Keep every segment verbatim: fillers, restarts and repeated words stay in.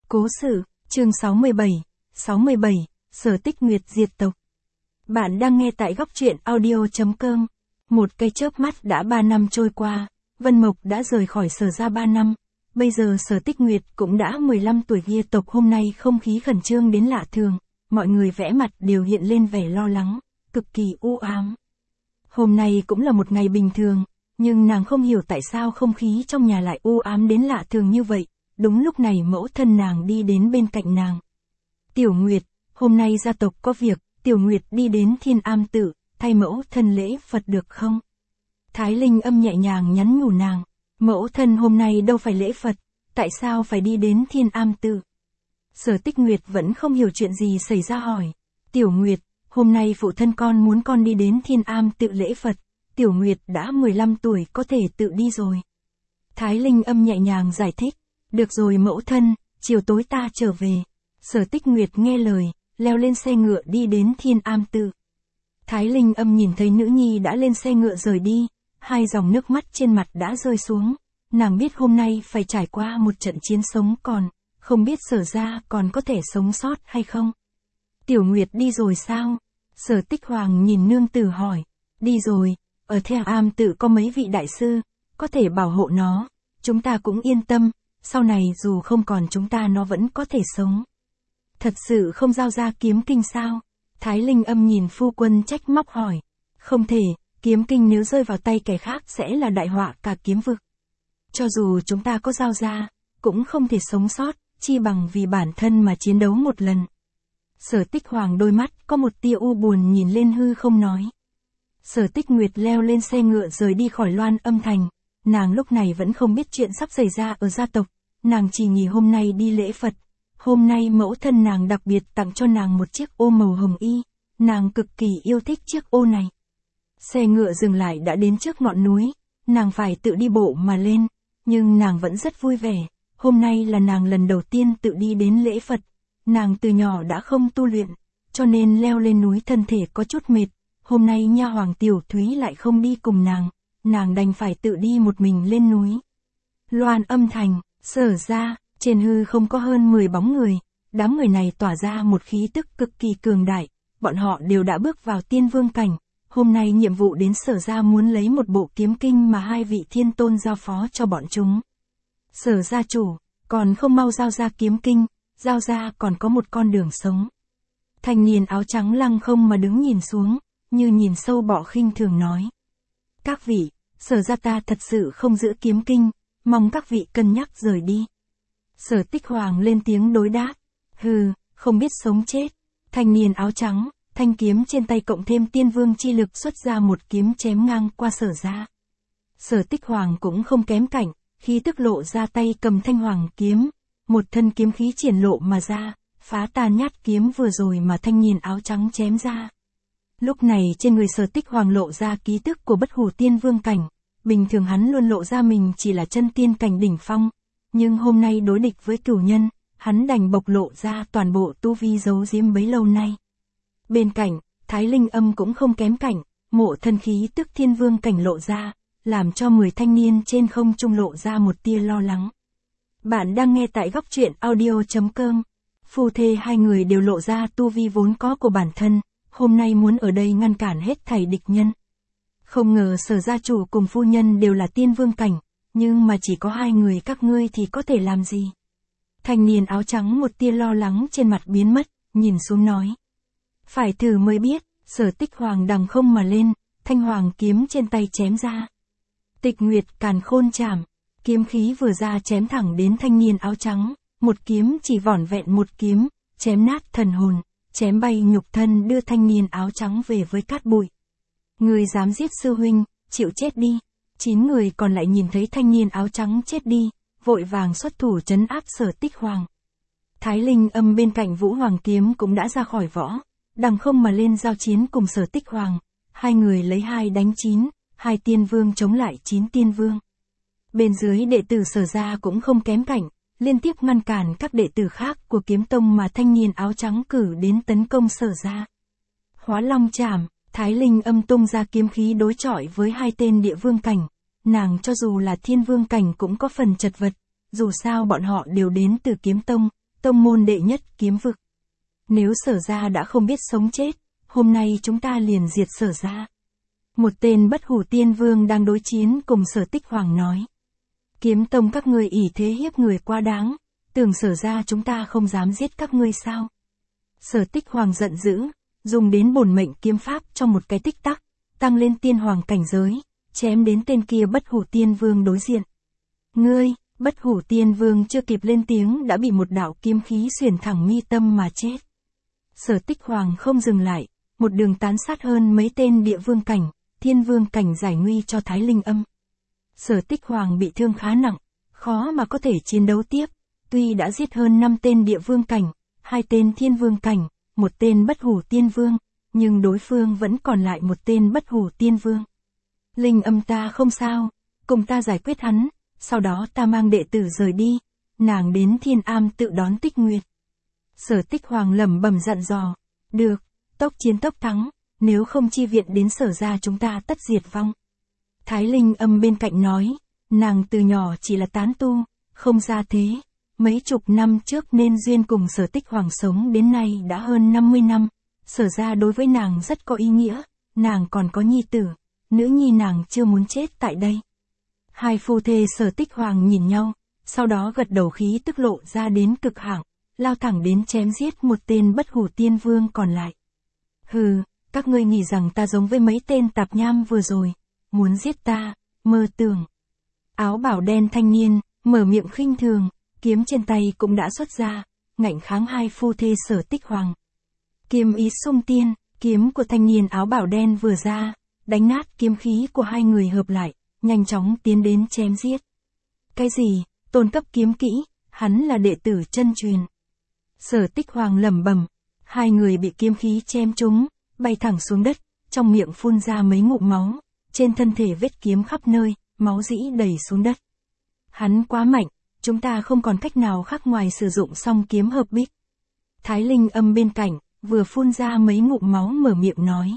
Cố sự, chương sáu mươi bảy, sáu mươi bảy, Sở Tích Nguyệt diệt tộc. Bạn đang nghe tại góc truyện audio chấm com. Một cái chớp mắt đã ba năm trôi qua, Vân Mộc đã rời khỏi Sở gia ba năm. Bây giờ Sở Tích Nguyệt cũng đã mười lăm tuổi, gia tộc hôm nay không khí khẩn trương đến lạ thường, mọi người vẽ mặt đều hiện lên vẻ lo lắng, cực kỳ u ám. Hôm nay cũng là một ngày bình thường, nhưng nàng không hiểu tại sao không khí trong nhà lại u ám đến lạ thường như vậy. Đúng lúc này mẫu thân nàng đi đến bên cạnh nàng. Tiểu Nguyệt, hôm nay gia tộc có việc, Tiểu Nguyệt đi đến Thiên Am Tự, thay mẫu thân lễ Phật được không? Thái Linh Âm nhẹ nhàng nhắn nhủ nàng, mẫu thân hôm nay đâu phải lễ Phật, tại sao phải đi đến Thiên Am Tự? Sở Tích Nguyệt vẫn không hiểu chuyện gì xảy ra hỏi, Tiểu Nguyệt, hôm nay phụ thân con muốn con đi đến Thiên Am Tự lễ Phật, Tiểu Nguyệt đã mười lăm tuổi có thể tự đi rồi. Thái Linh Âm nhẹ nhàng giải thích, được rồi mẫu thân, chiều tối ta trở về. Sở Tích Nguyệt nghe lời, leo lên xe ngựa đi đến Thiên Am Tự. Thái Linh Âm nhìn thấy nữ nhi đã lên xe ngựa rời đi, hai dòng nước mắt trên mặt đã rơi xuống. Nàng biết hôm nay phải trải qua một trận chiến sống còn, không biết Sở gia còn có thể sống sót hay không. Tiểu Nguyệt đi rồi sao? Sở Tích Hoàng nhìn nương tử hỏi, đi rồi, ở Thiên Am Tự có mấy vị đại sư, có thể bảo hộ nó, chúng ta cũng yên tâm. Sau này dù không còn chúng ta nó vẫn có thể sống. Thật sự không giao ra kiếm kinh sao? Thái Linh Âm nhìn phu quân trách móc hỏi. Không thể, kiếm kinh nếu rơi vào tay kẻ khác sẽ là đại họa cả kiếm vực. Cho dù chúng ta có giao ra, cũng không thể sống sót, chi bằng vì bản thân mà chiến đấu một lần. Sở Tích Hoàng đôi mắt có một tia u buồn nhìn lên hư không nói. Sở Tích Nguyệt leo lên xe ngựa rời đi khỏi Loan Âm Thành. Nàng lúc này vẫn không biết chuyện sắp xảy ra ở gia tộc, nàng chỉ nghĩ hôm nay đi lễ Phật, hôm nay mẫu thân nàng đặc biệt tặng cho nàng một chiếc ô màu hồng y, nàng cực kỳ yêu thích chiếc ô này. Xe ngựa dừng lại đã đến trước ngọn núi, nàng phải tự đi bộ mà lên, nhưng nàng vẫn rất vui vẻ, hôm nay là nàng lần đầu tiên tự đi đến lễ Phật, nàng từ nhỏ đã không tu luyện, cho nên leo lên núi thân thể có chút mệt, hôm nay nha hoàng Tiểu Thúy lại không đi cùng nàng. Nàng đành phải tự đi một mình lên núi. Loan Âm Thành, Sở gia, trên hư không có hơn mười bóng người, đám người này tỏa ra một khí tức cực kỳ cường đại, bọn họ đều đã bước vào tiên vương cảnh, hôm nay nhiệm vụ đến Sở gia muốn lấy một bộ kiếm kinh mà hai vị thiên tôn giao phó cho bọn chúng. Sở gia chủ, còn không mau giao ra kiếm kinh, giao ra còn có một con đường sống. Thanh niên áo trắng lăng không mà đứng nhìn xuống, như nhìn sâu bọ khinh thường nói. Các vị, Sở gia ta thật sự không giữ kiếm kinh, mong các vị cân nhắc rời đi. Sở Tích Hoàng lên tiếng đối đáp, hừ, không biết sống chết. Thanh niên áo trắng, thanh kiếm trên tay cộng thêm tiên vương chi lực xuất ra một kiếm chém ngang qua Sở gia. Sở Tích Hoàng cũng không kém cảnh, khí tức lộ ra tay cầm thanh hoàng kiếm, một thân kiếm khí triển lộ mà ra, phá tan nhát kiếm vừa rồi mà thanh niên áo trắng chém ra. Lúc này trên người Sở Tích Hoàng lộ ra ký tức của bất hủ tiên vương cảnh, bình thường hắn luôn lộ ra mình chỉ là chân tiên cảnh đỉnh phong, nhưng hôm nay đối địch với cửu nhân, hắn đành bộc lộ ra toàn bộ tu vi giấu giếm bấy lâu nay. Bên cạnh, Thái Linh Âm cũng không kém cảnh, mộ thân khí tức thiên vương cảnh lộ ra, làm cho mười thanh niên trên không trung lộ ra một tia lo lắng. Bạn đang nghe tại góc truyện audio chấm com. Phu thê hai người đều lộ ra tu vi vốn có của bản thân. Hôm nay muốn ở đây ngăn cản hết thảy địch nhân. Không ngờ Sở gia chủ cùng phu nhân đều là tiên vương cảnh, nhưng mà chỉ có hai người các ngươi thì có thể làm gì? Thanh niên áo trắng một tia lo lắng trên mặt biến mất, nhìn xuống nói. Phải thử mới biết, Sở Tích Hoàng đằng không mà lên, thanh hoàng kiếm trên tay chém ra. Tịch Nguyệt càn khôn chảm, kiếm khí vừa ra chém thẳng đến thanh niên áo trắng, một kiếm chỉ vỏn vẹn một kiếm, chém nát thần hồn. Chém bay nhục thân đưa thanh niên áo trắng về với cát bụi. Người dám giết sư huynh, chịu chết đi. Chín người còn lại nhìn thấy thanh niên áo trắng chết đi, vội vàng xuất thủ trấn áp Sở Tích Hoàng. Thái Linh Âm bên cạnh Vũ Hoàng kiếm cũng đã ra khỏi võ, đằng không mà lên giao chiến cùng Sở Tích Hoàng. Hai người lấy hai đánh chín, hai tiên vương chống lại chín tiên vương. Bên dưới đệ tử Sở gia cũng không kém cảnh. Liên tiếp ngăn cản các đệ tử khác của kiếm tông mà thanh niên áo trắng cử đến tấn công Sở gia. Hóa Long chảm, Thái Linh Âm tung ra kiếm khí đối chọi với hai tên địa vương cảnh, nàng cho dù là thiên vương cảnh cũng có phần chật vật, dù sao bọn họ đều đến từ kiếm tông, tông môn đệ nhất kiếm vực. Nếu Sở gia đã không biết sống chết, hôm nay chúng ta liền diệt Sở gia. Một tên Bất Hủ Tiên Vương đang đối chiến cùng Sở Tích Hoàng nói. Kiếm tông các ngươi ỷ thế hiếp người quá đáng, tưởng Sở gia chúng ta không dám giết các ngươi sao? Sở Tích Hoàng giận dữ, dùng đến bổn mệnh kiếm pháp trong một cái tích tắc, tăng lên tiên hoàng cảnh giới, chém đến tên kia Bất Hủ Tiên Vương đối diện. Ngươi, Bất Hủ Tiên Vương chưa kịp lên tiếng đã bị một đạo kiếm khí xuyển thẳng mi tâm mà chết. Sở Tích Hoàng không dừng lại, một đường tán sát hơn mấy tên địa vương cảnh, thiên vương cảnh giải nguy cho Thái Linh Âm. Sở Tích Hoàng bị thương khá nặng, khó mà có thể chiến đấu tiếp, tuy đã giết hơn năm tên địa vương cảnh, hai tên thiên vương cảnh, một tên Bất Hủ Tiên Vương, nhưng đối phương vẫn còn lại một tên Bất Hủ Tiên Vương. Linh Âm ta không sao, cùng ta giải quyết hắn, sau đó ta mang đệ tử rời đi, nàng đến Thiên Am tự đón Tích Nguyệt. Sở Tích Hoàng lẩm bẩm dặn dò, được, tốc chiến tốc thắng, nếu không chi viện đến Sở gia chúng ta tất diệt vong. Thái Linh Âm bên cạnh nói, nàng từ nhỏ chỉ là tán tu, không ra thế, mấy chục năm trước nên duyên cùng Sở Tích Hoàng sống đến nay đã hơn năm mươi năm, Sở gia đối với nàng rất có ý nghĩa, nàng còn có nhi tử, nữ nhi nàng chưa muốn chết tại đây. Hai phu thê Sở Tích Hoàng nhìn nhau, sau đó gật đầu khí tức lộ ra đến cực hạn, lao thẳng đến chém giết một tên Bất Hủ Tiên Vương còn lại. Hừ, các ngươi nghĩ rằng ta giống với mấy tên tạp nham vừa rồi, muốn giết ta, mơ tưởng. Áo bảo đen thanh niên, mở miệng khinh thường, kiếm trên tay cũng đã xuất ra, ngạnh kháng hai phu thê Sở Tích Hoàng. Kiếm ý xung tiên, kiếm của thanh niên áo bảo đen vừa ra, đánh nát kiếm khí của hai người hợp lại, nhanh chóng tiến đến chém giết. Cái gì, tôn cấp kiếm kỹ, hắn là đệ tử chân truyền. Sở Tích Hoàng lẩm bẩm, hai người bị kiếm khí chém trúng, bay thẳng xuống đất, trong miệng phun ra mấy ngụm máu, trên thân thể vết kiếm khắp nơi, máu dĩ đầy xuống đất. Hắn quá mạnh, chúng ta không còn cách nào khác ngoài sử dụng song kiếm hợp bích. Thái Linh Âm bên cạnh, vừa phun ra mấy ngụm máu mở miệng nói.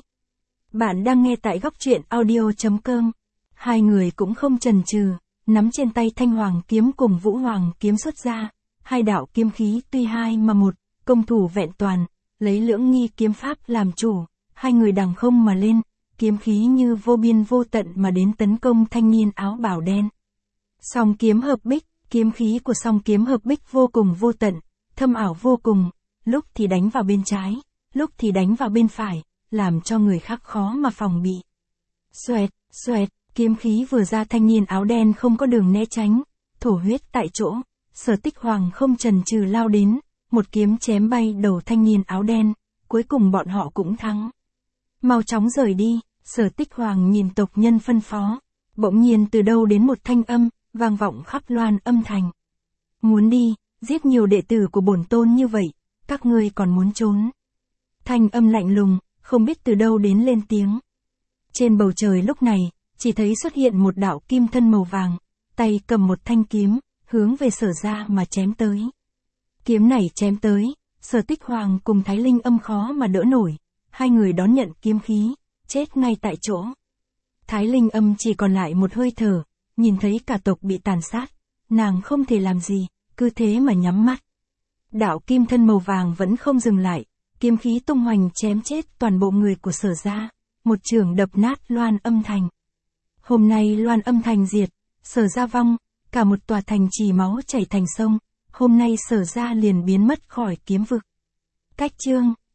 Bạn đang nghe tại góc truyện audio chấm com. Hai người cũng không chần chừ, nắm trên tay Thanh Hoàng kiếm cùng Vũ Hoàng kiếm xuất ra, hai đạo kiếm khí tuy hai mà một, công thủ vẹn toàn, lấy Lưỡng Nghi kiếm pháp làm chủ, hai người đằng không mà lên, kiếm khí như vô biên vô tận mà đến tấn công thanh niên áo bảo đen. Song kiếm hợp bích, kiếm khí của song kiếm hợp bích vô cùng vô tận, thâm ảo vô cùng, lúc thì đánh vào bên trái, lúc thì đánh vào bên phải, làm cho người khác khó mà phòng bị. Xoẹt, xoẹt, kiếm khí vừa ra thanh niên áo đen không có đường né tránh, thổ huyết tại chỗ, Sở Tích Hoàng không chần chừ lao đến, một kiếm chém bay đầu thanh niên áo đen, cuối cùng bọn họ cũng thắng. Mau chóng rời đi, Sở Tích Hoàng nhìn tộc nhân phân phó, bỗng nhiên từ đâu đến một thanh âm, vang vọng khắp Loan Âm thành. Muốn đi, giết nhiều đệ tử của bổn tôn như vậy, các ngươi còn muốn trốn. Thanh âm lạnh lùng, không biết từ đâu đến lên tiếng. Trên bầu trời lúc này, chỉ thấy xuất hiện một đạo kim thân màu vàng, tay cầm một thanh kiếm, hướng về Sở gia mà chém tới. Kiếm này chém tới, Sở Tích Hoàng cùng Thái Linh Âm khó mà đỡ nổi, hai người đón nhận kiếm khí, chết ngay tại chỗ. Thái Linh Âm chỉ còn lại một hơi thở, nhìn thấy cả tộc bị tàn sát, nàng không thể làm gì, cứ thế mà nhắm mắt. Đạo kim thân màu vàng vẫn không dừng lại, kiếm khí tung hoành chém chết toàn bộ người của Sở gia, một chưởng đập nát Loan Âm thành. Hôm nay Loan Âm thành diệt, Sở gia vong, cả một tòa thành trì máu chảy thành sông, hôm nay Sở gia liền biến mất khỏi kiếm vực. Cách chương